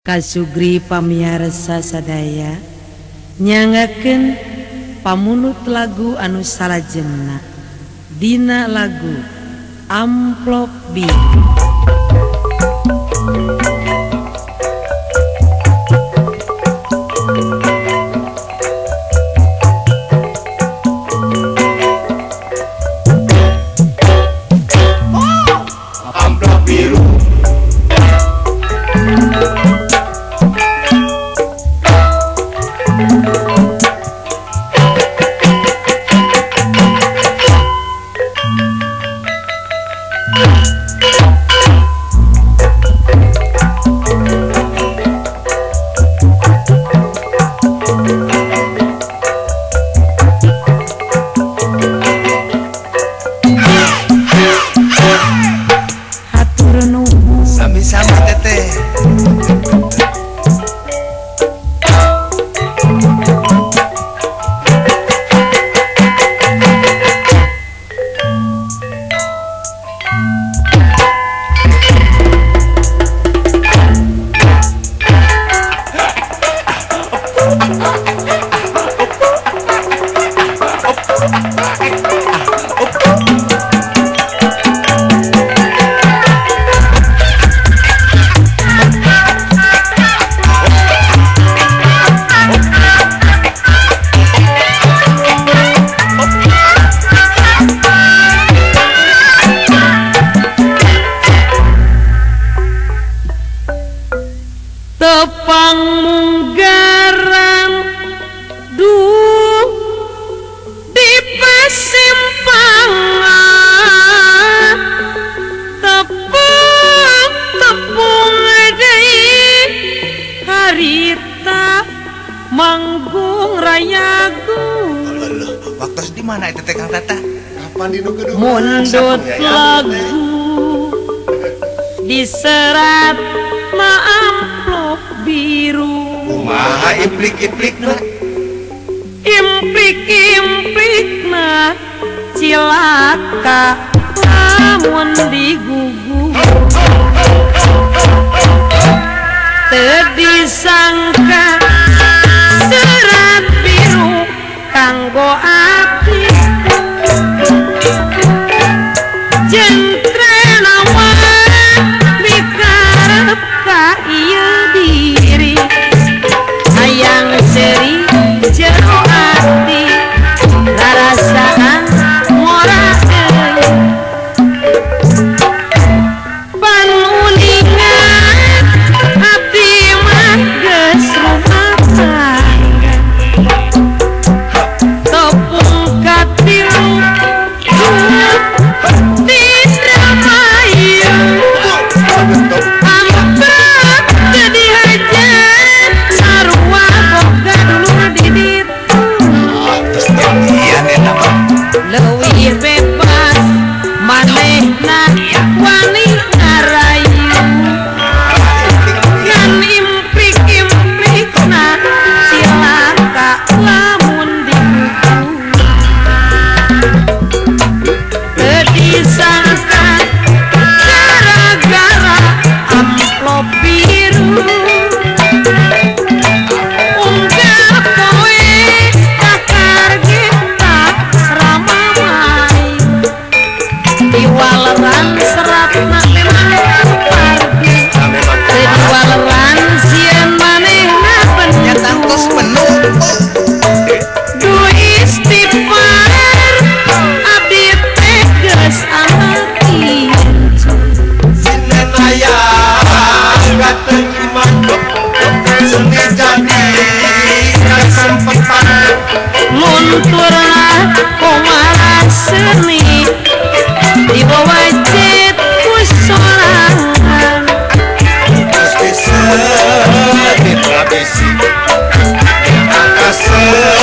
Kasugri pamiarsa sadaya nyangakeun pamunut lagu anu salajengna dina lagu Amplop Biru. Amplop biru. Sami-sami teteh. Tepang munggaran duh di pasimpangan tepung deui harita manggung rayagung. Waktu di mana itu teh Kang Tata? Kapan di nu kedua? Mundut lagu diserat na amplop biru. Kumaha implik-implikna? Implik-implikna cilaka lamun digugu. Teu disangka serat biru kanggo abdi jentrena wae mikarep ka ieu diri hayang seri jero ati rarasaan ngora deui panuningan abdi mah geus rumahan tepung katilu leuwih bebas manehna wani ngarayu ngan implik-implikna cilaka lamun digugu. Teu disangka gara-gara amplop biru unggah kowe kakar kita ramai diwaleran seratna memang pardi diwaleran sieun manehna Ya tangtos penuh. du istighfar abdi teh geus amati Sinen aya katerima seni jadi kesempatan munturlah kumaha seni diwajib kusolangan terus bisa ditrabisi akase